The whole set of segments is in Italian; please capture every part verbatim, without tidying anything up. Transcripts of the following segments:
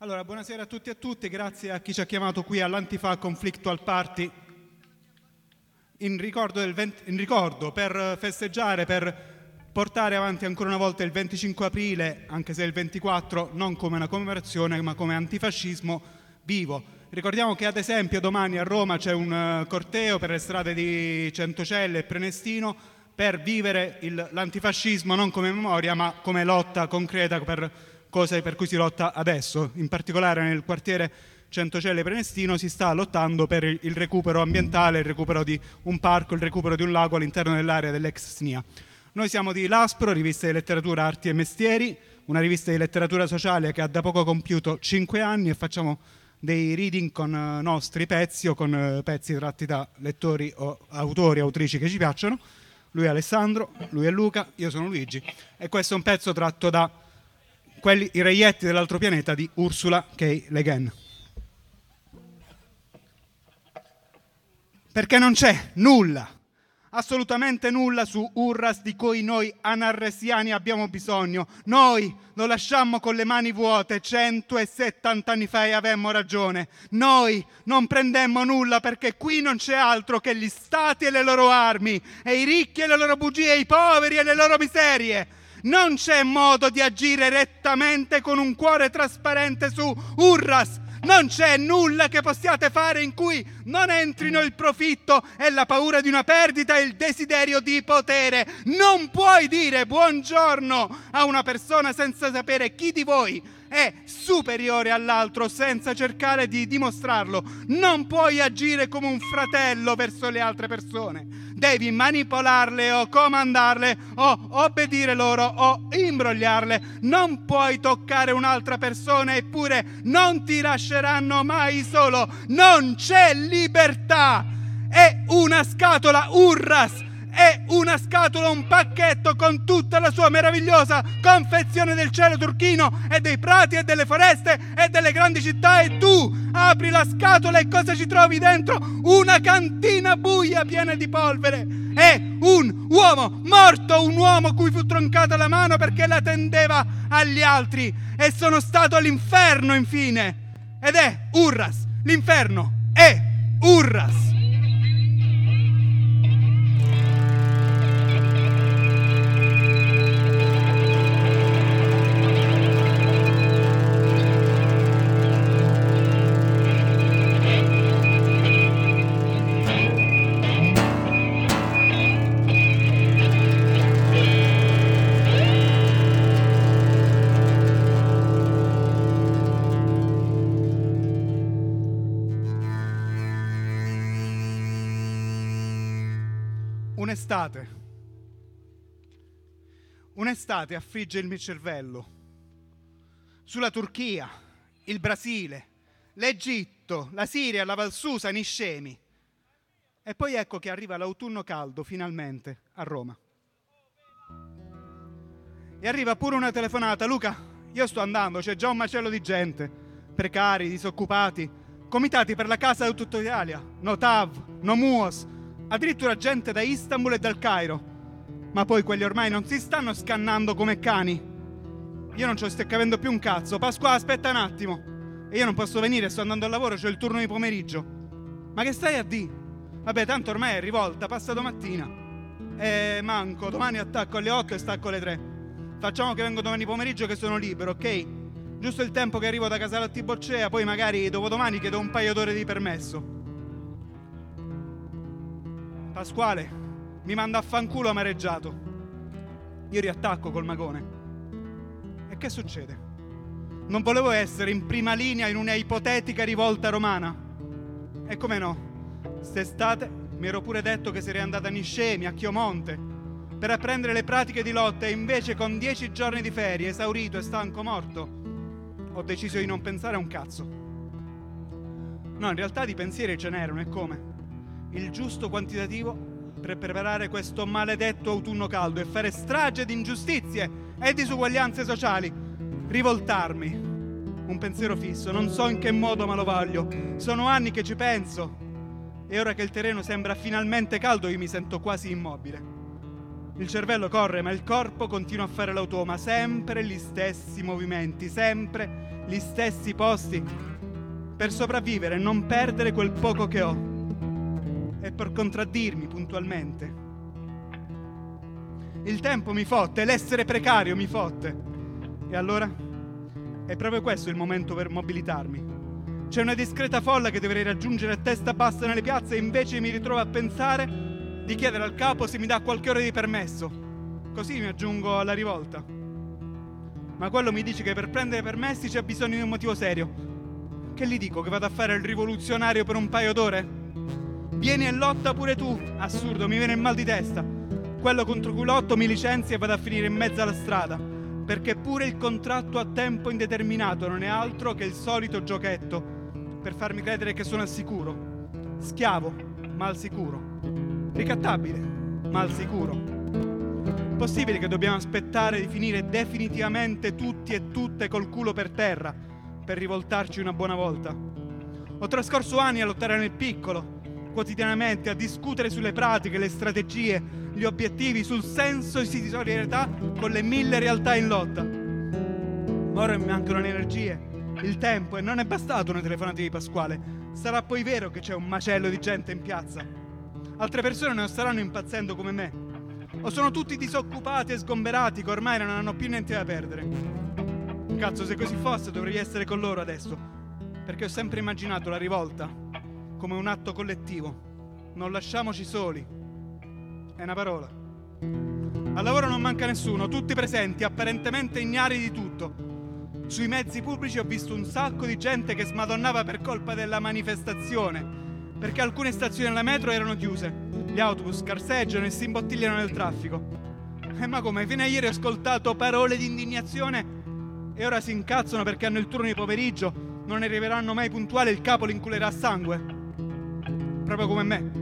Allora, buonasera a tutti e a tutte, grazie a chi ci ha chiamato qui all'Antifa Conflictual Party in ricordo, del venti, in ricordo per festeggiare, per portare avanti ancora una volta il venticinque aprile, anche se il ventiquattro non come una commemorazione ma come antifascismo vivo. Ricordiamo che ad esempio domani a Roma c'è un corteo per le strade di Centocelle e Prenestino per vivere il, l'antifascismo non come memoria ma come lotta concreta per cose per cui si lotta adesso. In particolare nel quartiere Centocelle Prenestino si sta lottando per il recupero ambientale, il recupero di un parco, il recupero di un lago all'interno dell'area dell'ex S N I A. Noi siamo di Laspro, rivista di letteratura, arti e mestieri, una rivista di letteratura sociale che ha da poco compiuto cinque anni e facciamo dei reading con nostri pezzi o con pezzi tratti da lettori o autori, autrici che ci piacciono. Lui è Alessandro, lui è Luca, io sono Luigi e questo è un pezzo tratto da quelli, i reietti dell'altro pianeta di Ursula K. Le Guin. Perché non c'è nulla, assolutamente nulla su Urras di cui noi anarresiani abbiamo bisogno. Noi lo lasciammo con le mani vuote centosettanta anni fa e avemmo ragione. Noi non prendemmo nulla perché qui non c'è altro che gli stati e le loro armi, e i ricchi e le loro bugie, e i poveri e le loro miserie. Non c'è modo di agire rettamente con un cuore trasparente su Urras. Non c'è nulla che possiate fare in cui non entrino il profitto e la paura di una perdita e il desiderio di potere. Non puoi dire buongiorno a una persona senza sapere chi di voi è superiore all'altro, senza cercare di dimostrarlo. Non puoi agire come un fratello verso le altre persone. Devi manipolarle o comandarle o obbedire loro o imbrogliarle. Non puoi toccare un'altra persona eppure non ti lasceranno mai solo. Non c'è libertà. È una scatola Urras. È una scatola, un pacchetto con tutta la sua meravigliosa confezione del cielo turchino e dei prati e delle foreste e delle grandi città, e tu apri la scatola e cosa ci trovi dentro? Una cantina buia piena di polvere. È un uomo morto, un uomo cui fu troncata la mano perché la tendeva agli altri, e sono stato all'inferno infine. Ed è Urras, l'inferno è Urras. Un'estate. Un'estate affligge il mio cervello. Sulla Turchia, il Brasile, l'Egitto, la Siria, la Val Susa, Niscemi. E poi ecco che arriva l'autunno caldo, finalmente, a Roma. E arriva pure una telefonata. Luca, io sto andando, c'è già un macello di gente. Precari, disoccupati, comitati per la casa di tutta Italia. No T A V, no M U O S, addirittura gente da Istanbul e dal Cairo. Ma poi quelli ormai non si stanno scannando come cani. Io non ci sto capendo più un cazzo. Pasquale, aspetta un attimo. E io non posso venire, sto andando al lavoro, c'ho il turno di pomeriggio. Ma che stai a di? Vabbè, tanto ormai è rivolta, passa domattina. E manco, domani attacco alle otto e stacco alle tre. Facciamo che vengo domani pomeriggio che sono libero, ok? Giusto il tempo che arrivo da Casalotti Boccea, poi magari dopodomani chiedo un paio d'ore di permesso. Pasquale mi manda a fanculo amareggiato. Io riattacco col magone. E che succede? Non volevo essere in prima linea in una ipotetica rivolta romana. E come no, st'estate mi ero pure detto che sarei andata a Niscemi, a Chiomonte, per apprendere le pratiche di lotta, e invece con dieci giorni di ferie, esaurito e stanco morto, ho deciso di non pensare a un cazzo. No, in realtà di pensieri ce n'erano, e come? Il giusto quantitativo per preparare questo maledetto autunno caldo e fare strage di ingiustizie e disuguaglianze sociali. Rivoltarmi. Un pensiero fisso, non so in che modo, ma lo voglio. Sono anni che ci penso. E ora che il terreno sembra finalmente caldo, io mi sento quasi immobile. Il cervello corre, ma il corpo continua a fare l'automa, sempre gli stessi movimenti, sempre gli stessi posti per sopravvivere e non perdere quel poco che ho e per contraddirmi puntualmente. Il tempo mi fotte, l'essere precario mi fotte. E allora? È proprio questo il momento per mobilitarmi. C'è una discreta folla che dovrei raggiungere a testa bassa nelle piazze e invece mi ritrovo a pensare di chiedere al capo se mi dà qualche ora di permesso. Così mi aggiungo alla rivolta. Ma quello mi dice che per prendere permessi c'è bisogno di un motivo serio. Che gli dico? Che vado a fare il rivoluzionario per un paio d'ore? Vieni e lotta pure tu. Assurdo, mi viene il mal di testa. Quello contro cui lotto mi licenzia e vado a finire in mezzo alla strada, perché pure il contratto a tempo indeterminato non è altro che il solito giochetto per farmi credere che sono al sicuro. Schiavo, ma al sicuro. Ricattabile, ma al sicuro. Possibile che dobbiamo aspettare di finire definitivamente tutti e tutte col culo per terra per rivoltarci una buona volta? Ho trascorso anni a lottare nel piccolo, quotidianamente, a discutere sulle pratiche, le strategie, gli obiettivi, sul senso di solidarietà con le mille realtà in lotta. Ma ora mi mancano le energie, il tempo e non è bastato una telefonata di Pasquale. Sarà poi vero che c'è un macello di gente in piazza? Altre persone non staranno impazzendo come me? O sono tutti disoccupati e sgomberati che ormai non hanno più niente da perdere? Cazzo, se così fosse dovrei essere con loro adesso, perché ho sempre immaginato la rivolta come un atto collettivo. Non lasciamoci soli. È una parola. Al lavoro non manca nessuno, tutti presenti, apparentemente ignari di tutto. Sui mezzi pubblici ho visto un sacco di gente che smadonnava per colpa della manifestazione, perché alcune stazioni della metro erano chiuse, gli autobus scarseggiano e si imbottigliano nel traffico. E ma come, fino a ieri ho ascoltato parole di indignazione e ora si incazzano perché hanno il turno di pomeriggio, non arriveranno mai puntuali, il capo li inculerà a sangue. Proprio come me.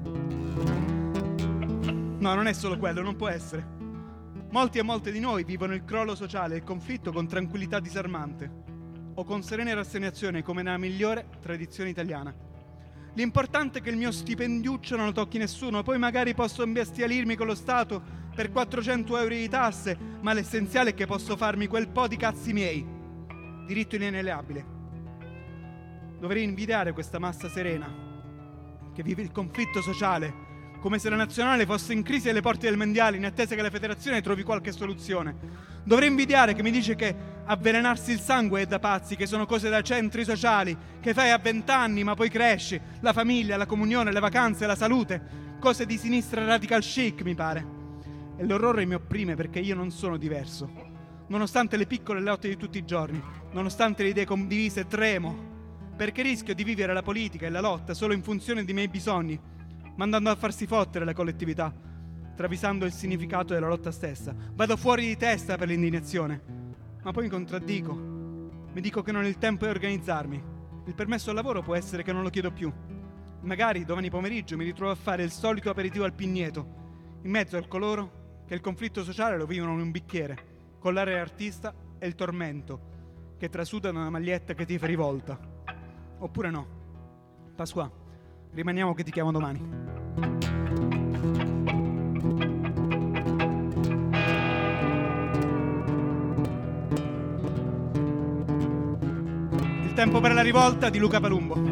No, non è solo quello, non può essere. Molti e molte di noi vivono il crollo sociale e il conflitto con tranquillità disarmante o con serena rassegnazione come nella migliore tradizione italiana. L'importante è che il mio stipendiuccio non lo tocchi nessuno, poi magari posso imbestialirmi con lo Stato per quattrocento euro di tasse, ma l'essenziale è che posso farmi quel po' di cazzi miei. Diritto inalienabile. Dovrei invidiare questa massa serena che vive il conflitto sociale come se la nazionale fosse in crisi alle porte del mondiale in attesa che la federazione trovi qualche soluzione. Dovrei invidiare che mi dice che avvelenarsi il sangue è da pazzi, che sono cose da centri sociali, che fai a vent'anni ma poi cresci, la famiglia, la comunione, le vacanze, la salute, cose di sinistra radical chic mi pare. E l'orrore mi opprime perché io non sono diverso. Nonostante le piccole lotte di tutti i giorni, nonostante le idee condivise, tremo, perché rischio di vivere la politica e la lotta solo in funzione dei miei bisogni, mandando a farsi fottere la collettività, travisando il significato della lotta stessa. Vado fuori di testa per l'indignazione, ma poi mi contraddico. Mi dico che non ho il tempo di organizzarmi. Il permesso al lavoro può essere che non lo chiedo più. Magari domani pomeriggio mi ritrovo a fare il solito aperitivo al Pigneto, in mezzo a coloro che il conflitto sociale lo vivono in un bicchiere, con l'area artista e il tormento, che trasudano una maglietta che ti fa rivolta. Oppure no. Pasqua, rimaniamo che ti chiamo domani. Il tempo per la rivolta di Luca Palumbo.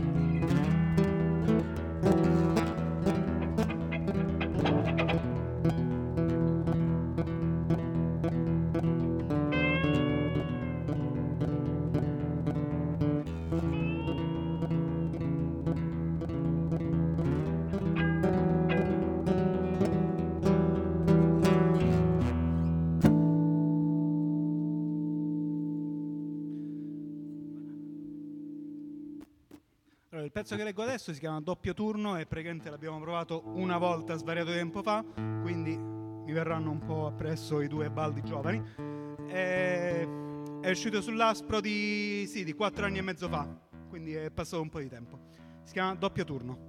Il pezzo che leggo adesso si chiama Doppio Turno e praticamente l'abbiamo provato una volta svariato tempo fa, quindi mi verranno un po' appresso i due baldi giovani. E è uscito sull'Aspro di, sì, di quattro anni e mezzo fa, quindi è passato un po' di tempo. Si chiama Doppio Turno.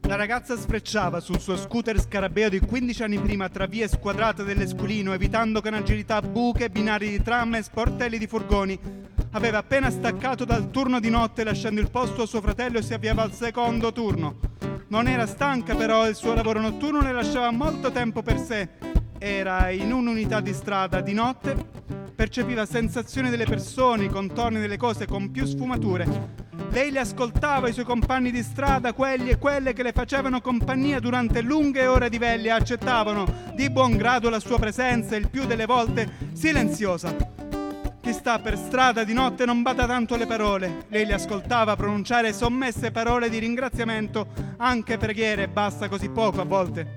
La ragazza sfrecciava sul suo scooter scarabeo di quindici anni prima tra vie squadrate dell'Esculino, evitando con agilità buche, binari di tram e sportelli di furgoni. Aveva appena staccato dal turno di notte, lasciando il posto a suo fratello, e si avviava al secondo turno. Non era stanca però, il suo lavoro notturno le lasciava molto tempo per sé. Era in un'unità di strada di notte, percepiva sensazioni delle persone, i contorni delle cose con più sfumature. Lei le ascoltava, i suoi compagni di strada, quelli e quelle che le facevano compagnia durante lunghe ore di veglia, accettavano di buon grado la sua presenza, il più delle volte silenziosa. Chi sta per strada di notte non bada tanto alle parole. Lei le ascoltava pronunciare sommesse parole di ringraziamento, anche preghiere, basta così poco a volte.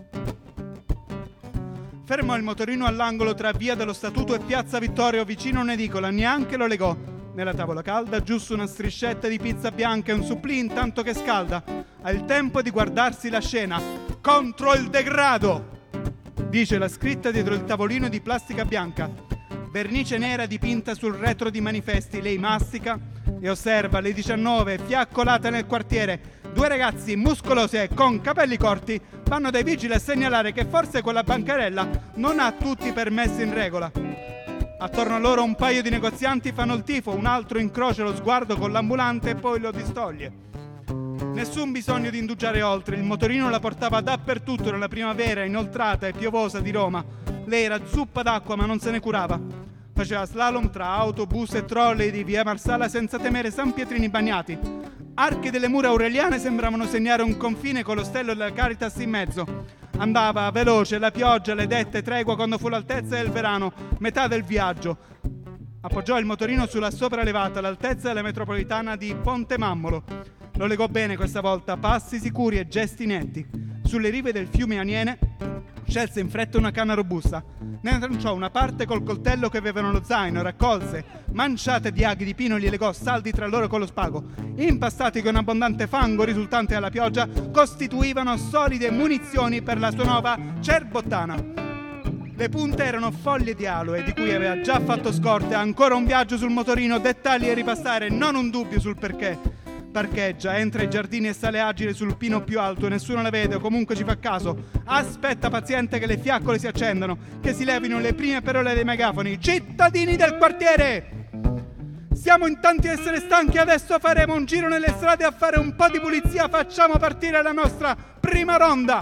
Fermò il motorino all'angolo tra via dello Statuto e piazza Vittorio, vicino a un'edicola, neanche lo legò. Nella tavola calda giusto una striscetta di pizza bianca e un supplì intanto che scalda. Ha il tempo di guardarsi la scena. Contro il degrado, dice la scritta dietro il tavolino di plastica bianca. Vernice nera dipinta sul retro di manifesti. Lei mastica e osserva le diciannove fiaccolate nel quartiere. Due ragazzi muscolosi e con capelli corti vanno dai vigili a segnalare che forse quella bancarella non ha tutti i permessi in regola. Attorno a loro un paio di negozianti fanno il tifo, un altro incrocia lo sguardo con l'ambulante e poi lo distoglie. Nessun bisogno di indugiare oltre, il motorino la portava dappertutto nella primavera inoltrata e piovosa di Roma. Lei era zuppa d'acqua ma non se ne curava. Faceva slalom tra autobus e trolley di via Marsala senza temere San Pietrini bagnati. Archi delle mura aureliane sembravano segnare un confine con lo stello della Caritas in mezzo. Andava veloce, la pioggia le dette tregua quando fu all'altezza del Verano, metà del viaggio. Appoggiò il motorino sulla sopraelevata all'altezza della metropolitana di Ponte Mammolo. Lo legò bene questa volta, passi sicuri e gesti netti. Sulle rive del fiume Aniene scelse in fretta una canna robusta. Ne tranciò una parte col coltello che aveva nello zaino, raccolse manciate di aghi di pino e li legò saldi tra loro con lo spago. Impastati con abbondante fango risultante dalla pioggia, costituivano solide munizioni per la sua nuova cerbottana. Le punte erano foglie di aloe di cui aveva già fatto scorte. Ancora un viaggio sul motorino, dettagli da ripassare, non un dubbio sul perché. Parcheggia, entra ai giardini e sale agile sul pino più alto. Nessuno la vede o comunque ci fa caso. Aspetta paziente che le fiaccole si accendano, che si levino le prime parole dei megafoni. Cittadini del quartiere! Siamo in tanti a essere stanchi, adesso faremo un giro nelle strade a fare un po' di pulizia. Facciamo partire la nostra prima ronda.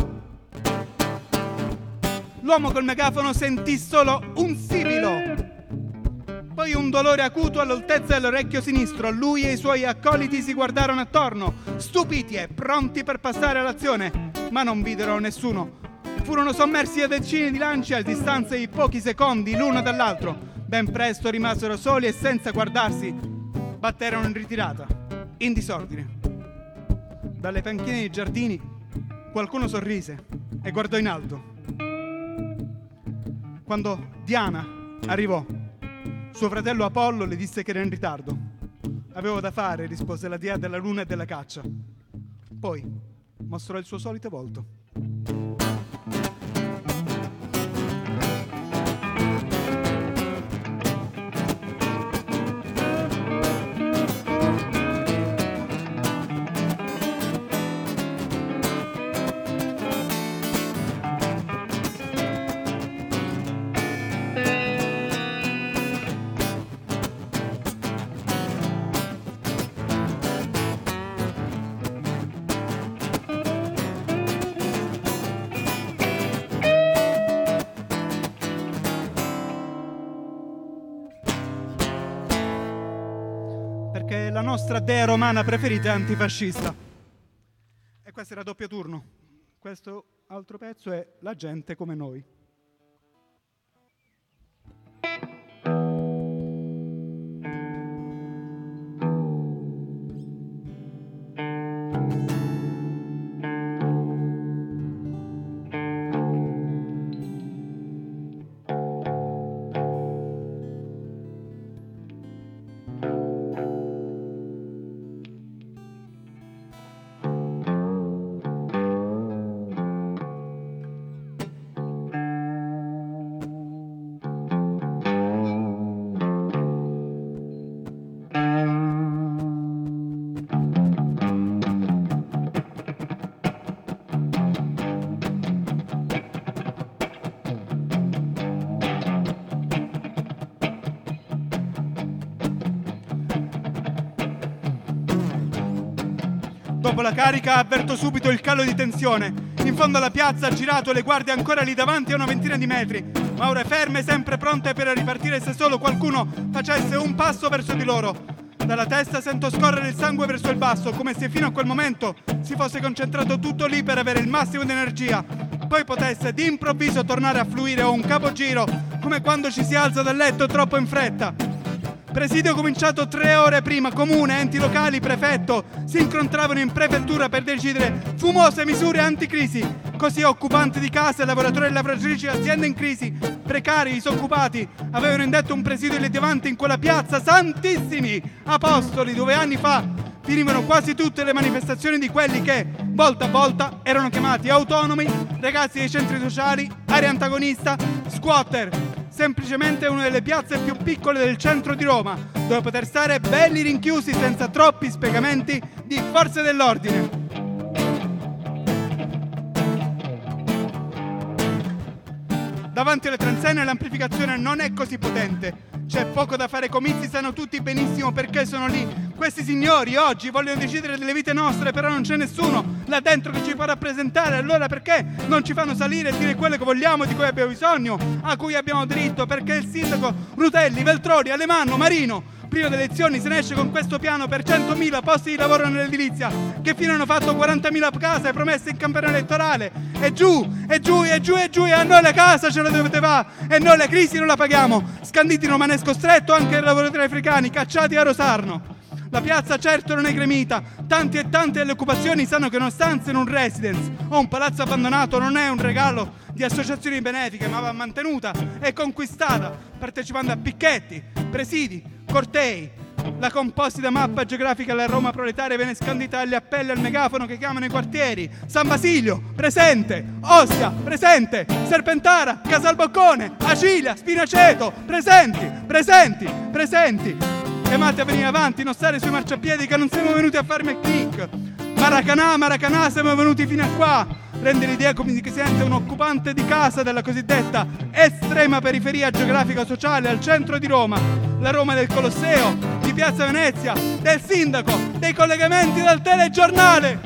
L'uomo col megafono sentì solo un sibilo, poi un dolore acuto all'altezza dell'orecchio sinistro. Lui e i suoi accoliti si guardarono attorno, stupiti e pronti per passare all'azione, ma non videro nessuno. Furono sommersi da decine di lanci a distanza di pochi secondi l'uno dall'altro. Ben presto rimasero soli e senza guardarsi batterono in ritirata, in disordine. Dalle panchine dei giardini qualcuno sorrise e guardò in alto. Quando Diana arrivò, suo fratello Apollo le disse che era in ritardo. Avevo da fare, rispose la dea della luna e della caccia. Poi mostrò il suo solito volto. Perché la nostra dea romana preferita è antifascista. E questo era doppio turno. Questo altro pezzo è La gente come noi. Dopo la carica avverto subito il calo di tensione. In fondo alla piazza ha girato le guardie ancora lì davanti a una ventina di metri, ma ora ferme, sempre pronte per ripartire se solo qualcuno facesse un passo verso di loro. Dalla testa sento scorrere il sangue verso il basso, come se fino a quel momento si fosse concentrato tutto lì per avere il massimo di energia. Poi potesse d'improvviso tornare a fluire o un capogiro, come quando ci si alza dal letto troppo in fretta. Presidio cominciato tre ore prima, comune, enti locali, prefetto si incontravano in prefettura per decidere fumose misure anticrisi. Così occupanti di case, lavoratori e lavoratrici, aziende in crisi, precari, disoccupati avevano indetto un presidio lì davanti in quella piazza, santissimi apostoli, dove anni fa finivano quasi tutte le manifestazioni di quelli che, volta a volta, erano chiamati autonomi, ragazzi dei centri sociali, area antagonista, squatter. Semplicemente una delle piazze più piccole del centro di Roma, dove poter stare belli rinchiusi senza troppi spiegamenti di forze dell'ordine. Davanti alle transenne l'amplificazione non è così potente. C'è poco da fare, comizi sanno tutti benissimo perché sono lì. Questi signori oggi vogliono decidere delle vite nostre, però non c'è nessuno là dentro che ci può rappresentare. Allora perché non ci fanno salire e dire quello che vogliamo, di cui abbiamo bisogno, a cui abbiamo diritto? Perché il sindaco Rutelli, Veltroni, Alemanno, Marino, prima delle elezioni se ne esce con questo piano per centomila posti di lavoro nell'edilizia, che fino hanno fatto quarantamila case promesse in campagna elettorale. E giù, e giù, e giù, e giù, e a noi la casa ce la dovete fare, e noi la crisi non la paghiamo. Scanditi in romanesco stretto anche i lavoratori africani cacciati a Rosarno. La piazza certo non è gremita, tanti e tante delle occupazioni sanno che una stanza in un residence o un palazzo abbandonato non è un regalo di associazioni benefiche, ma va mantenuta e conquistata partecipando a picchetti, presidi, cortei. La composita mappa geografica della Roma proletaria viene scandita agli appelli al megafono che chiamano i quartieri. San Basilio, presente. Ostia, presente. Serpentara, Casalboccone, Acilia, Spinaceto, presenti, presenti, presenti. Chiamate a venire avanti, non stare sui marciapiedi che non siamo venuti a farmi click. Maracanà, Maracanà, siamo venuti fino a qua. Rende l'idea come si sente un occupante di casa della cosiddetta estrema periferia geografica sociale al centro di Roma. La Roma del Colosseo, di Piazza Venezia, del sindaco, dei collegamenti dal telegiornale.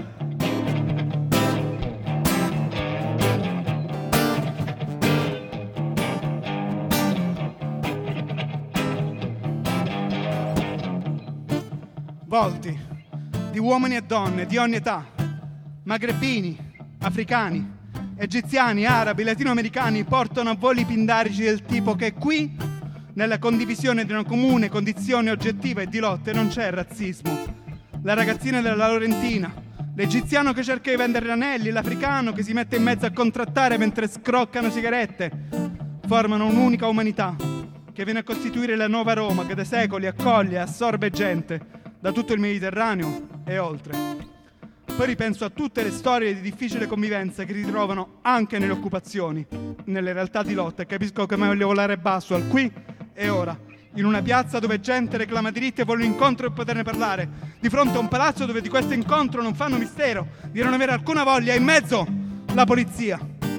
Volti di uomini e donne di ogni età, magrebini, africani, egiziani, arabi, latinoamericani portano a voli pindarici del tipo che qui, nella condivisione di una comune condizione oggettiva e di lotte, non c'è razzismo. La ragazzina della Laurentina, l'egiziano che cerca di vendere anelli, l'africano che si mette in mezzo a contrattare mentre scroccano sigarette, formano un'unica umanità che viene a costituire la nuova Roma che da secoli accoglie e assorbe gente da tutto il Mediterraneo e oltre. Poi ripenso a tutte le storie di difficile convivenza che si trovano anche nelle occupazioni, nelle realtà di lotta, e capisco che meglio volare basso al qui e ora, in una piazza dove gente reclama diritti e vuole un incontro per poterne parlare, di fronte a un palazzo dove di questo incontro non fanno mistero, di non avere alcuna voglia, e in mezzo la polizia.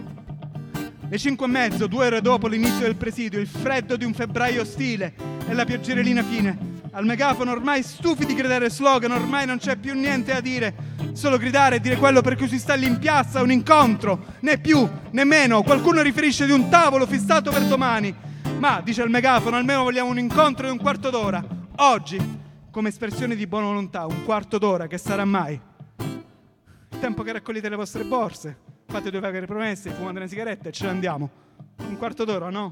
Le cinque e mezzo, due ore dopo l'inizio del presidio, il freddo di un febbraio ostile e la pioggerellina fine. Al megafono, ormai stufi di gridare slogan, ormai non c'è più niente da dire, solo gridare e dire quello per cui si sta lì in piazza, un incontro, né più né meno. Qualcuno riferisce di un tavolo fissato per domani, ma, dice il megafono, almeno vogliamo un incontro di un quarto d'ora. Oggi, come espressione di buona volontà, un quarto d'ora, che sarà mai? Il tempo che raccogliete le vostre borse, fate due vaghe promesse, fumate una sigaretta e ce ne andiamo. Un quarto d'ora, no?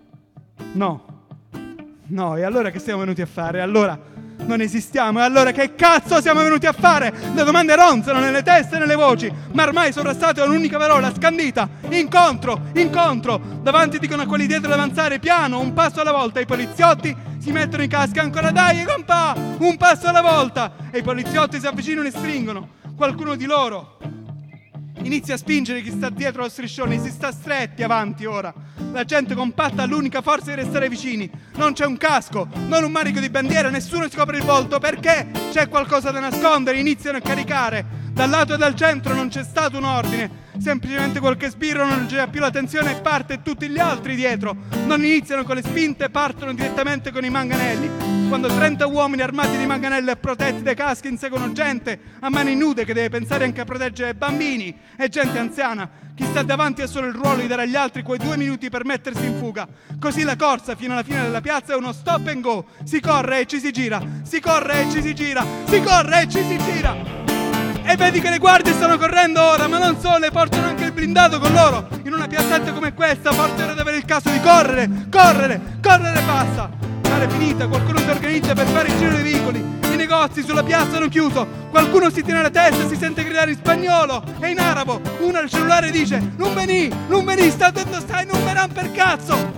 No. No, e allora che siamo venuti a fare? Allora non esistiamo, e allora che cazzo siamo venuti a fare? Le domande ronzano nelle teste e nelle voci, ma ormai sovrastate da un'unica parola scandita: incontro, incontro. Davanti dicono a quelli dietro di avanzare piano, un passo alla volta. I poliziotti si mettono in casca, ancora dai compà, un passo alla volta. E i poliziotti si avvicinano e stringono. Qualcuno di loro inizia a spingere chi sta dietro lo striscione, si sta stretti avanti ora. La gente compatta ha l'unica forza di restare vicini. Non c'è un casco, non un manico di bandiera, nessuno si copre il volto perché c'è qualcosa da nascondere. Iniziano a caricare Dal lato e dal centro non c'è stato un ordine, semplicemente qualche sbirro non gira più la tensione e parte e tutti gli altri dietro non iniziano con le spinte, partono direttamente con i manganelli. Quando trenta uomini armati di manganelli e protetti dai caschi inseguono gente a mani nude che deve pensare anche a proteggere bambini e gente anziana, chi sta davanti ha solo il ruolo di dare agli altri quei due minuti per mettersi in fuga. Così la corsa fino alla fine della piazza è uno stop and go, si corre e ci si gira, si corre e ci si gira, si corre e ci si gira. E vedi che le guardie stanno correndo ora, ma non solo, le portano anche il blindato con loro. In una piazzetta come questa, forse ora di avere il caso di correre, correre, correre basta. L'ora è finita, qualcuno si organizza per fare il giro dei veicoli. I negozi sulla piazza hanno chiuso, qualcuno si tiene la testa e si sente gridare in spagnolo e in arabo. Uno al cellulare dice: non venì, non venì, sta dove stai, non verranno per cazzo.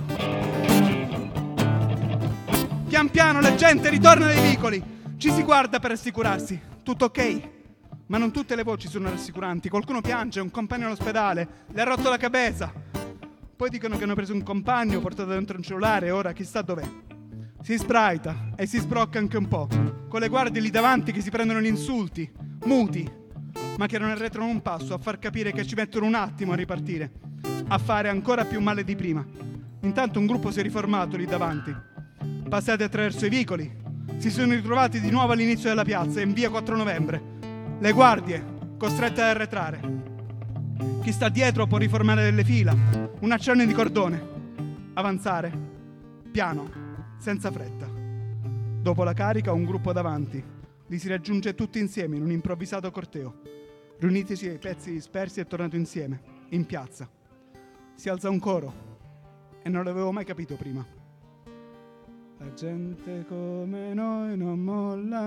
Pian piano la gente ritorna nei vicoli, ci si guarda per assicurarsi, tutto ok? Ma non tutte le voci sono rassicuranti. Qualcuno piange, un compagno all'ospedale, le ha rotto la cabeza. Poi dicono che hanno preso un compagno, portato dentro un cellulare, ora chissà dov'è. Si sbraita e si sbrocca anche un po', con le guardie lì davanti che si prendono gli insulti, muti, ma che non arretrano un passo a far capire che ci mettono un attimo a ripartire, a fare ancora più male di prima. Intanto un gruppo si è riformato lì davanti. Passati attraverso i vicoli, si sono ritrovati di nuovo all'inizio della piazza, in via quattro novembre. Le guardie, costrette ad arretrare. Chi sta dietro può riformare delle fila, un accenno di cordone. Avanzare, piano, senza fretta. Dopo la carica, un gruppo davanti. Li si raggiunge tutti insieme in un improvvisato corteo. Riunitisi ai pezzi dispersi e tornato insieme, in piazza. Si alza un coro, e non l'avevo mai capito prima. La gente come noi non molla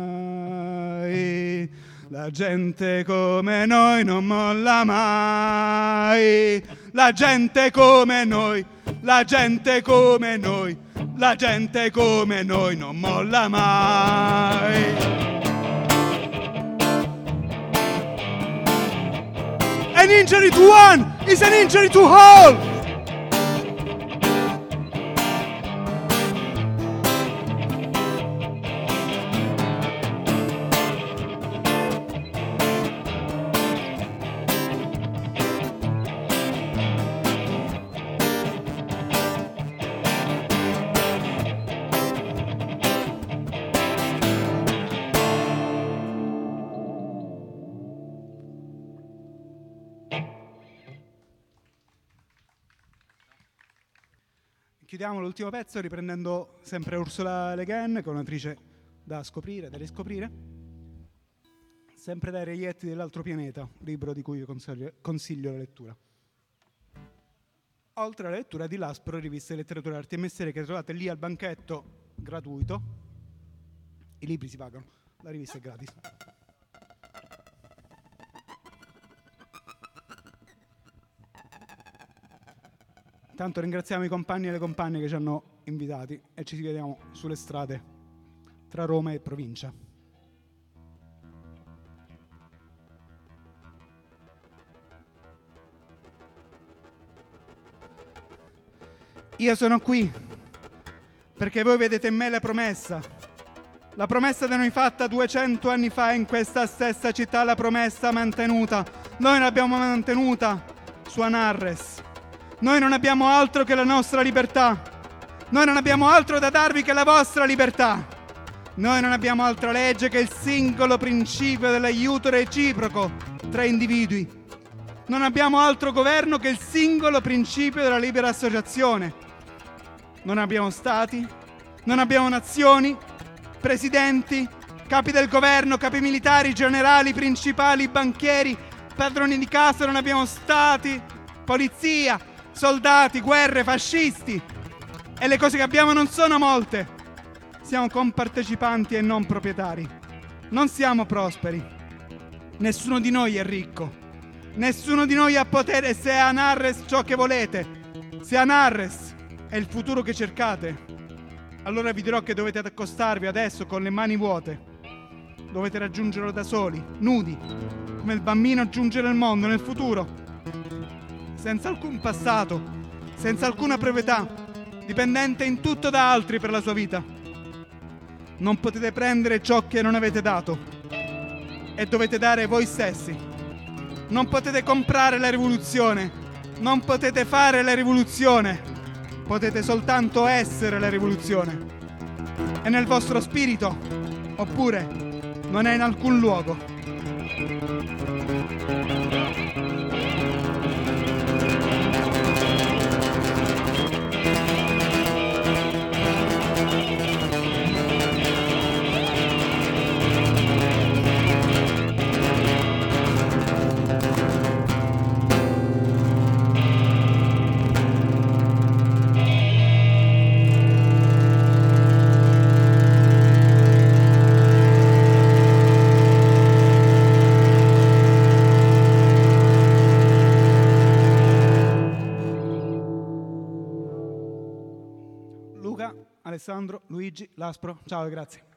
mai. La gente come noi non molla mai. La gente come noi, la gente come noi, la gente come noi non molla mai. An injury to one is an injury to all. Chiudiamo l'ultimo pezzo riprendendo sempre Ursula Le Guin, che è un'attrice da scoprire, da riscoprire, sempre dai Reietti dell'altro pianeta, libro di cui vi consiglio, consiglio la lettura. Oltre alla lettura di Laspro, riviste di letteratura, arti e mestieri, che trovate lì al banchetto, gratuito. I libri si pagano, la rivista è gratis. Tanto ringraziamo i compagni e le compagne che ci hanno invitati e ci vediamo sulle strade tra Roma e provincia. Io sono qui perché voi vedete in me la promessa, la promessa da noi fatta duecento anni fa in questa stessa città, la promessa mantenuta. Noi l'abbiamo mantenuta su Anarres. Noi non abbiamo altro che la nostra libertà. Noi non abbiamo altro da darvi che la vostra libertà. Noi non abbiamo altra legge che il singolo principio dell'aiuto reciproco tra individui. Non abbiamo altro governo che il singolo principio della libera associazione. Non abbiamo stati, non abbiamo nazioni, presidenti, capi del governo, capi militari, generali, principali, banchieri, padroni di casa, non abbiamo stati, polizia, soldati, guerre, fascisti. E le cose che abbiamo non sono molte. Siamo compartecipanti e non proprietari. Non siamo prosperi. Nessuno di noi è ricco. Nessuno di noi ha potere se è Anarres ciò che volete. Se Anarres è il futuro che cercate, allora vi dirò che dovete accostarvi adesso con le mani vuote. Dovete raggiungerlo da soli, nudi, come il bambino giunge nel mondo, nel futuro, senza alcun passato, senza alcuna proprietà, dipendente in tutto da altri per la sua vita. Non potete prendere ciò che non avete dato. e dovete dare voi stessi. Non potete comprare la rivoluzione, non potete fare la rivoluzione, potete soltanto essere la rivoluzione. È nel vostro spirito, oppure non è in alcun luogo. Luca, Alessandro, Luigi, Laspro, ciao e grazie.